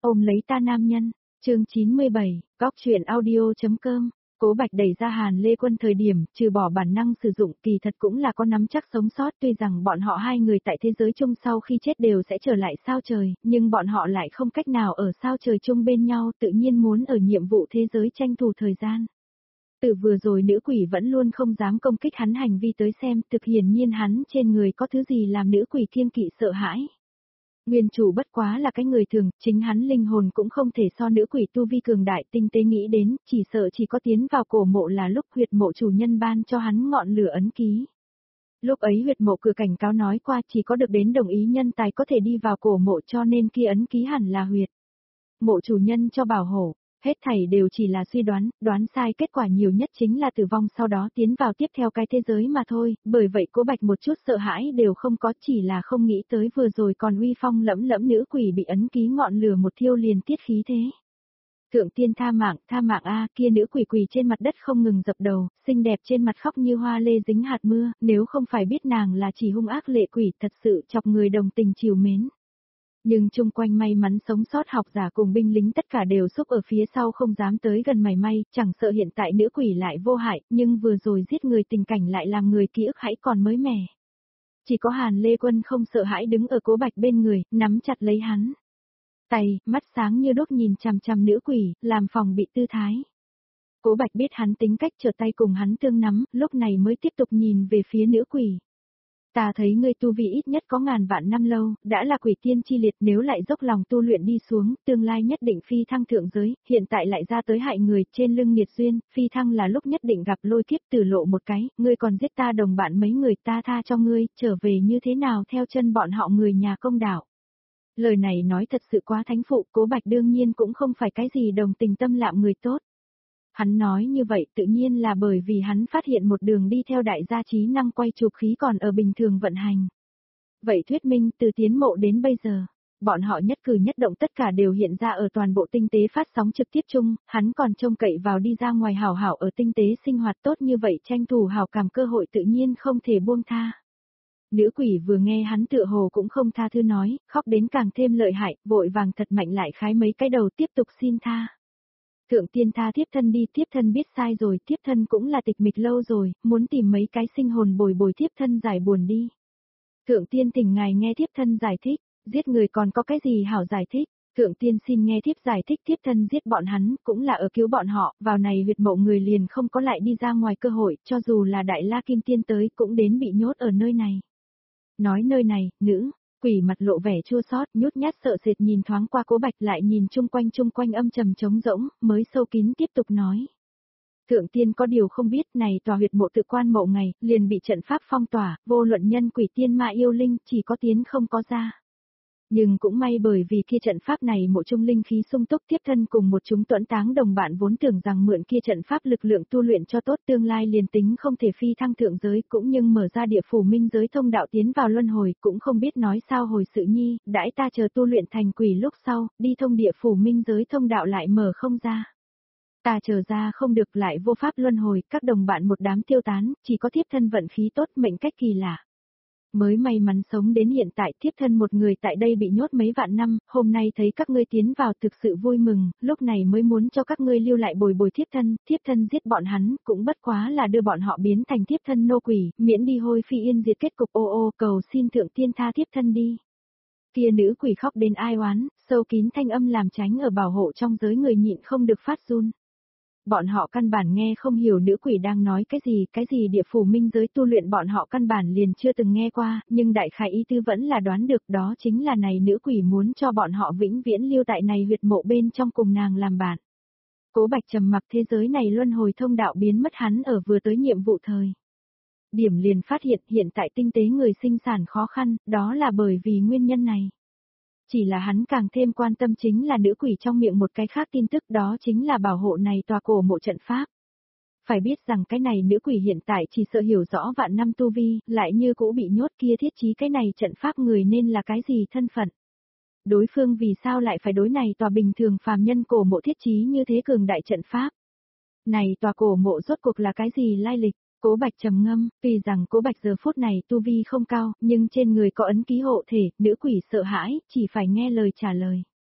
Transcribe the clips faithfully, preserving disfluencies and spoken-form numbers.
Ôm lấy ta nam nhân, chương chín mươi bảy, góc truyện audio.com. Cố Bạch đẩy ra Hàn Lê Quân thời điểm, trừ bỏ bản năng sử dụng kỳ thật cũng là có nắm chắc sống sót, tuy rằng bọn họ hai người tại thế giới chung sau khi chết đều sẽ trở lại sao trời, nhưng bọn họ lại không cách nào ở sao trời chung bên nhau, tự nhiên muốn ở nhiệm vụ thế giới tranh thủ thời gian. Từ vừa rồi nữ quỷ vẫn luôn không dám công kích hắn hành vi tới xem, thực hiển nhiên hắn trên người có thứ gì làm nữ quỷ kiêng kỵ sợ hãi. Nguyên chủ bất quá là cái người thường, chính hắn linh hồn cũng không thể so nữ quỷ tu vi cường đại tinh tế nghĩ đến, chỉ sợ chỉ có tiến vào cổ mộ là lúc huyệt mộ chủ nhân ban cho hắn ngọn lửa ấn ký. Lúc ấy huyệt mộ cửa cảnh cáo nói qua chỉ có được đến đồng ý nhân tài có thể đi vào cổ mộ cho nên kia ấn ký hẳn là huyệt mộ chủ nhân cho bảo hộ. Hết thảy đều chỉ là suy đoán, đoán sai kết quả nhiều nhất chính là tử vong sau đó tiến vào tiếp theo cái thế giới mà thôi, bởi vậy Cố Bạch một chút sợ hãi đều không có, chỉ là không nghĩ tới vừa rồi còn uy phong lẫm lẫm nữ quỷ bị ấn ký ngọn lửa một thiêu liền tiết khí thế. Thượng tiên tha mạng, tha mạng a, kia nữ quỷ quỳ trên mặt đất không ngừng dập đầu, xinh đẹp trên mặt khóc như hoa lê dính hạt mưa, nếu không phải biết nàng là chỉ hung ác lệ quỷ thật sự chọc người đồng tình chiều mến. Nhưng chung quanh may mắn sống sót học giả cùng binh lính tất cả đều xúc ở phía sau không dám tới gần mảy may, chẳng sợ hiện tại nữ quỷ lại vô hại, nhưng vừa rồi giết người tình cảnh lại làm người ký ức hãy còn mới mẻ. Chỉ có Hàn Lê Quân không sợ hãi đứng ở Cố Bạch bên người, nắm chặt lấy hắn. Tay, mắt sáng như đốt nhìn chằm chằm nữ quỷ, làm phòng bị tư thái. Cố Bạch biết hắn tính cách trở tay cùng hắn tương nắm, lúc này mới tiếp tục nhìn về phía nữ quỷ. Ta thấy ngươi tu vi ít nhất có ngàn vạn năm lâu, đã là quỷ tiên chi liệt nếu lại dốc lòng tu luyện đi xuống, tương lai nhất định phi thăng thượng giới, hiện tại lại ra tới hại người trên lưng nghiệt duyên, phi thăng là lúc nhất định gặp lôi kiếp tử lộ một cái, ngươi còn giết ta đồng bạn mấy người ta tha cho ngươi, trở về như thế nào theo chân bọn họ người nhà công đạo. Lời này nói thật sự quá thánh phụ, Cố Bạch đương nhiên cũng không phải cái gì đồng tình tâm lạm người tốt. Hắn nói như vậy tự nhiên là bởi vì hắn phát hiện một đường đi theo đại gia trí năng quay chụp khí còn ở bình thường vận hành. Vậy thuyết minh từ tiến mộ đến bây giờ, bọn họ nhất cử nhất động tất cả đều hiện ra ở toàn bộ tinh tế phát sóng trực tiếp chung, hắn còn trông cậy vào đi ra ngoài hảo hảo ở tinh tế sinh hoạt tốt như vậy tranh thủ hảo cảm cơ hội tự nhiên không thể buông tha. Nữ quỷ vừa nghe hắn tựa hồ cũng không tha thứ nói, khóc đến càng thêm lợi hại, vội vàng thật mạnh lại khái mấy cái đầu tiếp tục xin tha. Thượng tiên tha thiếp thân đi, thiếp thân biết sai rồi, thiếp thân cũng là tịch mịch lâu rồi, muốn tìm mấy cái sinh hồn bồi bồi thiếp thân giải buồn đi. Thượng tiên thỉnh ngài nghe thiếp thân giải thích, giết người còn có cái gì hảo giải thích, thượng tiên xin nghe thiếp giải thích thiếp thân giết bọn hắn, cũng là ở cứu bọn họ, vào này huyệt mộ người liền không có lại đi ra ngoài cơ hội, cho dù là đại la kim tiên tới cũng đến bị nhốt ở nơi này. Nói nơi này, nữ. Quỷ mặt lộ vẻ chua xót, nhút nhát sợ sệt nhìn thoáng qua Cố Bạch lại nhìn chung quanh chung quanh âm trầm trống rỗng, mới sâu kín tiếp tục nói. Thượng tiên có điều không biết này tòa huyệt mộ tự quan mộ ngày, liền bị trận pháp phong tỏa, vô luận nhân quỷ tiên ma yêu linh chỉ có tiến không có ra. Nhưng cũng may bởi vì kia trận pháp này mộ trung linh khí sung túc tiếp thân cùng một chúng tuẫn táng đồng bạn vốn tưởng rằng mượn kia trận pháp lực lượng tu luyện cho tốt tương lai liền tính không thể phi thăng thượng giới cũng nhưng mở ra địa phủ minh giới thông đạo tiến vào luân hồi cũng không biết nói sao hồi sự nhi, đãi ta chờ tu luyện thành quỷ lúc sau, đi thông địa phủ minh giới thông đạo lại mở không ra. Ta chờ ra không được lại vô pháp luân hồi, các đồng bạn một đám tiêu tán, chỉ có tiếp thân vận khí tốt mệnh cách kỳ lạ. Mới may mắn sống đến hiện tại thiếp thân một người tại đây bị nhốt mấy vạn năm, hôm nay thấy các ngươi tiến vào thực sự vui mừng, lúc này mới muốn cho các ngươi lưu lại bồi bồi thiếp thân, thiếp thân giết bọn hắn, cũng bất quá là đưa bọn họ biến thành thiếp thân nô quỷ, miễn đi hôi phi yên diệt kết cục ô ô cầu xin thượng tiên tha thiếp thân đi. Kia nữ quỷ khóc đến ai oán, sâu kín thanh âm làm tránh ở bảo hộ trong giới người nhịn không được phát run. Bọn họ căn bản nghe không hiểu nữ quỷ đang nói cái gì, cái gì địa phủ minh giới tu luyện bọn họ căn bản liền chưa từng nghe qua, nhưng đại khái ý tư vẫn là đoán được đó chính là này nữ quỷ muốn cho bọn họ vĩnh viễn lưu tại này huyệt mộ bên trong cùng nàng làm bạn. Cố Bạch trầm mặc thế giới này luân hồi thông đạo biến mất hắn ở vừa tới nhiệm vụ thời. Điểm liền phát hiện hiện tại tinh tế người sinh sản khó khăn, đó là bởi vì nguyên nhân này. Chỉ là hắn càng thêm quan tâm chính là nữ quỷ trong miệng một cái khác tin tức đó chính là bảo hộ này tòa cổ mộ trận pháp. Phải biết rằng cái này nữ quỷ hiện tại chỉ sợ hiểu rõ vạn năm tu vi, lại như cũ bị nhốt kia thiết trí cái này trận pháp người nên là cái gì thân phận. Đối phương vì sao lại phải đối này tòa bình thường phàm nhân cổ mộ thiết trí như thế cường đại trận pháp. Này tòa cổ mộ rốt cuộc là cái gì lai lịch. Cố Bạch trầm ngâm, tuy rằng Cố Bạch giờ phút này tu vi không cao, nhưng trên người có ấn ký hộ thể, nữ quỷ sợ hãi, chỉ phải nghe lời trả lời.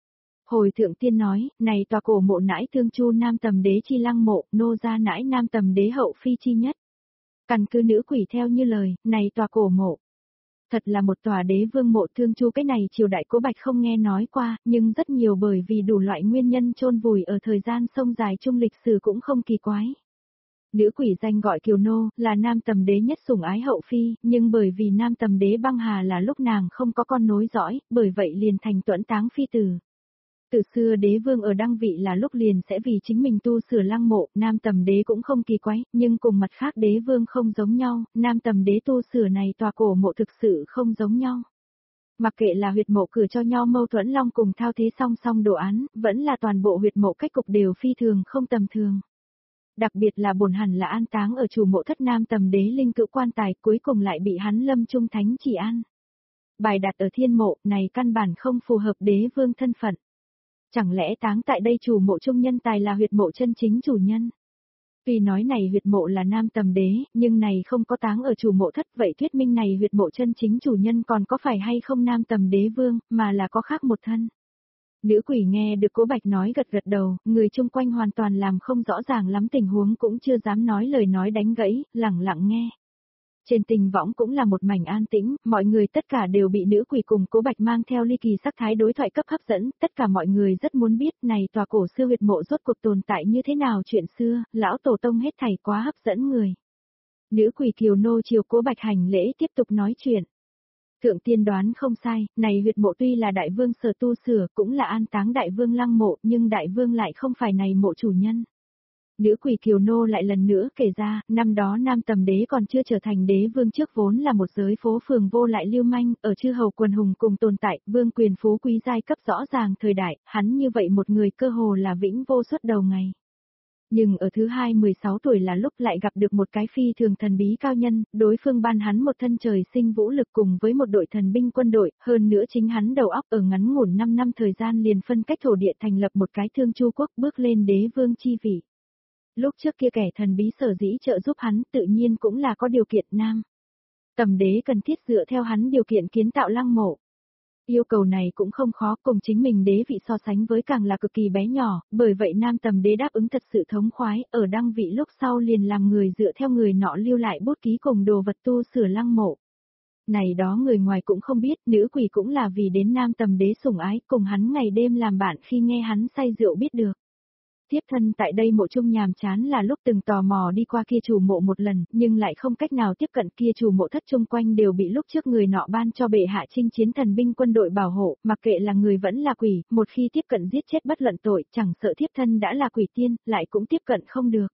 Hồi thượng tiên nói, này tòa cổ mộ nãi thương chu nam tầm đế chi lăng mộ, nô gia nãi nam tầm đế hậu phi chi nhất. Căn cứ nữ quỷ theo như lời, này tòa cổ mộ. Thật là một tòa đế vương mộ thương chu, cái này triều đại Cố Bạch không nghe nói qua, nhưng rất nhiều bởi vì đủ loại nguyên nhân chôn vùi ở thời gian sông dài chung lịch sử cũng không kỳ quái. Nữ quỷ danh gọi Kiều Nô, là nam tầm đế nhất sủng ái hậu phi, nhưng bởi vì nam tầm đế băng hà là lúc nàng không có con nối dõi, bởi vậy liền thành tuẫn táng phi tử. Từ xưa đế vương ở đăng vị là lúc liền sẽ vì chính mình tu sửa lăng mộ, nam tầm đế cũng không kỳ quái, nhưng cùng mặt khác đế vương không giống nhau, nam tầm đế tu sửa này tòa cổ mộ thực sự không giống nhau. Mặc kệ là huyệt mộ cử cho nhau mâu thuẫn long cùng thao thế song song đồ án, vẫn là toàn bộ huyệt mộ cách cục đều phi thường không tầm thường. Đặc biệt là bổn hẳn là an táng ở chủ mộ thất nam tầm đế linh cữu quan tài, cuối cùng lại bị hắn lâm trung thánh chỉ an. Bài đặt ở thiên mộ, này căn bản không phù hợp đế vương thân phận. Chẳng lẽ táng tại đây chủ mộ trung nhân tài là huyệt mộ chân chính chủ nhân? Tuy nói này huyệt mộ là nam tầm đế, nhưng này không có táng ở chủ mộ thất, vậy thuyết minh này huyệt mộ chân chính chủ nhân còn có phải hay không nam tầm đế vương, mà là có khác một thân. Nữ quỷ nghe được Cố Bạch nói gật gật đầu, người chung quanh hoàn toàn làm không rõ ràng lắm tình huống cũng chưa dám nói lời nói đánh gãy, lẳng lặng nghe. Trên tình võng cũng là một mảnh an tĩnh, mọi người tất cả đều bị nữ quỷ cùng Cố Bạch mang theo ly kỳ sắc thái đối thoại cấp hấp dẫn, tất cả mọi người rất muốn biết này tòa cổ xưa huyệt mộ rốt cuộc tồn tại như thế nào, chuyện xưa, lão tổ tông hết thảy quá hấp dẫn người. Nữ quỷ Kiều Nô chiều Cố Bạch hành lễ tiếp tục nói chuyện. Thượng tiên đoán không sai, này huyệt mộ tuy là đại vương sở tu sửa, cũng là an táng đại vương lăng mộ, nhưng đại vương lại không phải này mộ chủ nhân. Nữ quỷ Kiều Nô lại lần nữa kể ra, năm đó nam tầm đế còn chưa trở thành đế vương trước vốn là một giới phố phường vô lại lưu manh, ở chư hầu quần hùng cùng tồn tại, vương quyền phú quý giai cấp rõ ràng thời đại, hắn như vậy một người cơ hồ là vĩnh vô suốt đầu ngày. Nhưng ở thứ hai mười sáu tuổi là lúc lại gặp được một cái phi thường thần bí cao nhân, đối phương ban hắn một thân trời sinh vũ lực cùng với một đội thần binh quân đội, hơn nữa chính hắn đầu óc ở ngắn ngủn năm năm thời gian liền phân cách thổ địa thành lập một cái thương chu quốc, bước lên đế vương chi vị. Lúc trước kia kẻ thần bí sở dĩ trợ giúp hắn tự nhiên cũng là có điều kiện nam. Tầm đế cần thiết dựa theo hắn điều kiện kiến tạo lăng mộ. Yêu cầu này cũng không khó, cùng chính mình đế vị so sánh với càng là cực kỳ bé nhỏ, bởi vậy nam tầm đế đáp ứng thật sự thống khoái, ở đăng vị lúc sau liền làm người dựa theo người nọ lưu lại bút ký cùng đồ vật tu sửa lăng mộ. Này đó người ngoài cũng không biết, nữ quỷ cũng là vì đến nam tầm đế sủng ái, cùng hắn ngày đêm làm bạn khi nghe hắn say rượu biết được. Tiếp thân tại đây mộ trung nhàm chán là lúc từng tò mò đi qua kia chủ mộ một lần, nhưng lại không cách nào tiếp cận, kia chủ mộ thất chung quanh đều bị lúc trước người nọ ban cho bệ hạ chinh chiến thần binh quân đội bảo hộ, mặc kệ là người vẫn là quỷ, một khi tiếp cận giết chết bất luận tội, chẳng sợ tiếp thân đã là quỷ tiên, lại cũng tiếp cận không được.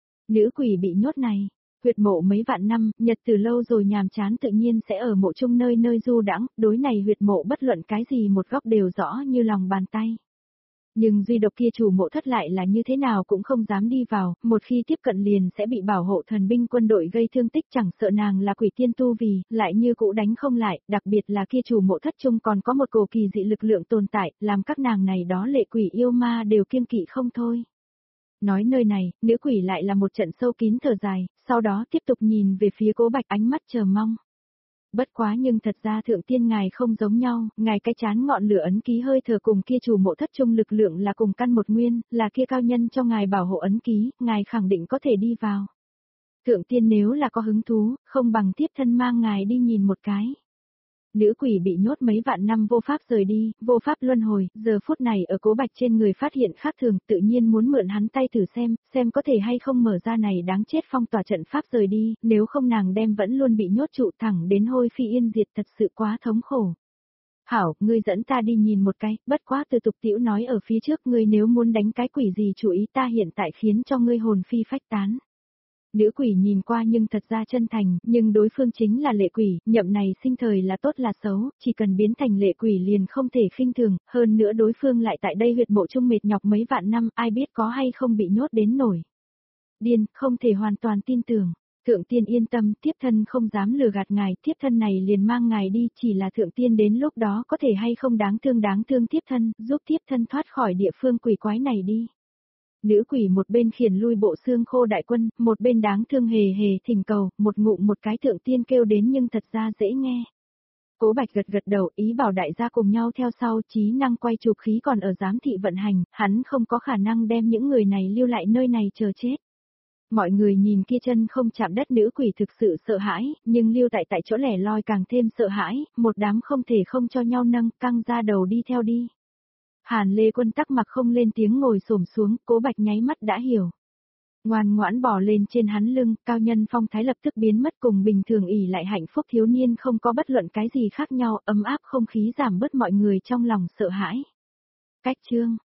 Nữ quỷ bị nhốt này, huyệt mộ mấy vạn năm, nhật từ lâu rồi nhàm chán tự nhiên sẽ ở mộ trung nơi nơi du đãng, đối này huyệt mộ bất luận cái gì một góc đều rõ như lòng bàn tay. Nhưng duy độc kia chủ mộ thất lại là như thế nào cũng không dám đi vào, một khi tiếp cận liền sẽ bị bảo hộ thần binh quân đội gây thương tích, chẳng sợ nàng là quỷ tiên tu vì, lại như cũ đánh không lại, đặc biệt là kia chủ mộ thất chung còn có một cổ kỳ dị lực lượng tồn tại, làm các nàng này đó lệ quỷ yêu ma đều kiêng kỵ không thôi. Nói nơi này, nữ quỷ lại là một trận sâu kín thở dài, sau đó tiếp tục nhìn về phía Cố Bạch ánh mắt chờ mong. Bất quá nhưng thật ra thượng tiên ngài không giống nhau, ngài cái chán ngọn lửa ấn ký hơi thở cùng kia chủ mộ thất chung lực lượng là cùng căn một nguyên, là kia cao nhân cho ngài bảo hộ ấn ký, ngài khẳng định có thể đi vào. Thượng tiên nếu là có hứng thú, không bằng tiếp thân mang ngài đi nhìn một cái. Nữ quỷ bị nhốt mấy vạn năm vô pháp rời đi, vô pháp luân hồi, giờ phút này ở Cố Bạch trên người phát hiện khác thường, tự nhiên muốn mượn hắn tay thử xem, xem có thể hay không mở ra này đáng chết phong tỏa trận pháp rời đi, nếu không nàng đem vẫn luôn bị nhốt trụ thẳng đến hôi phi yên diệt, thật sự quá thống khổ. Hảo, ngươi dẫn ta đi nhìn một cái, bất quá từ tục tiểu nói ở phía trước, ngươi nếu muốn đánh cái quỷ gì chú ý ta hiện tại khiến cho ngươi hồn phi phách tán. Nữ quỷ nhìn qua nhưng thật ra chân thành, nhưng đối phương chính là lệ quỷ, nhậm này sinh thời là tốt là xấu, chỉ cần biến thành lệ quỷ liền không thể khinh thường, hơn nữa đối phương lại tại đây huyệt mộ trung mệt nhọc mấy vạn năm, ai biết có hay không bị nhốt đến nổi. Điên, không thể hoàn toàn tin tưởng. Thượng tiên yên tâm, tiếp thân không dám lừa gạt ngài, tiếp thân này liền mang ngài đi, chỉ là thượng tiên đến lúc đó có thể hay không đáng thương đáng thương tiếp thân, giúp tiếp thân thoát khỏi địa phương quỷ quái này đi. Nữ quỷ một bên khiển lui bộ xương khô đại quân, một bên đáng thương hề hề thỉnh cầu, một ngụm một cái thượng tiên kêu đến nhưng thật ra dễ nghe. Cố Bạch gật gật đầu, ý bảo đại gia cùng nhau theo sau, trí năng quay chụp khí còn ở giám thị vận hành, hắn không có khả năng đem những người này lưu lại nơi này chờ chết. Mọi người nhìn kia chân không chạm đất nữ quỷ thực sự sợ hãi, nhưng lưu tại tại chỗ lẻ loi càng thêm sợ hãi, một đám không thể không cho nhau nâng, căng ra đầu đi theo đi. Hàn Lê Quân tắc mặc không lên tiếng ngồi xổm xuống, Cố Bạch nháy mắt đã hiểu. Ngoan ngoãn bò lên trên hắn lưng, cao nhân phong thái lập tức biến mất, cùng bình thường ỉ lại hạnh phúc thiếu niên không có bất luận cái gì khác nhau, ấm áp không khí giảm bớt mọi người trong lòng sợ hãi. Cách chương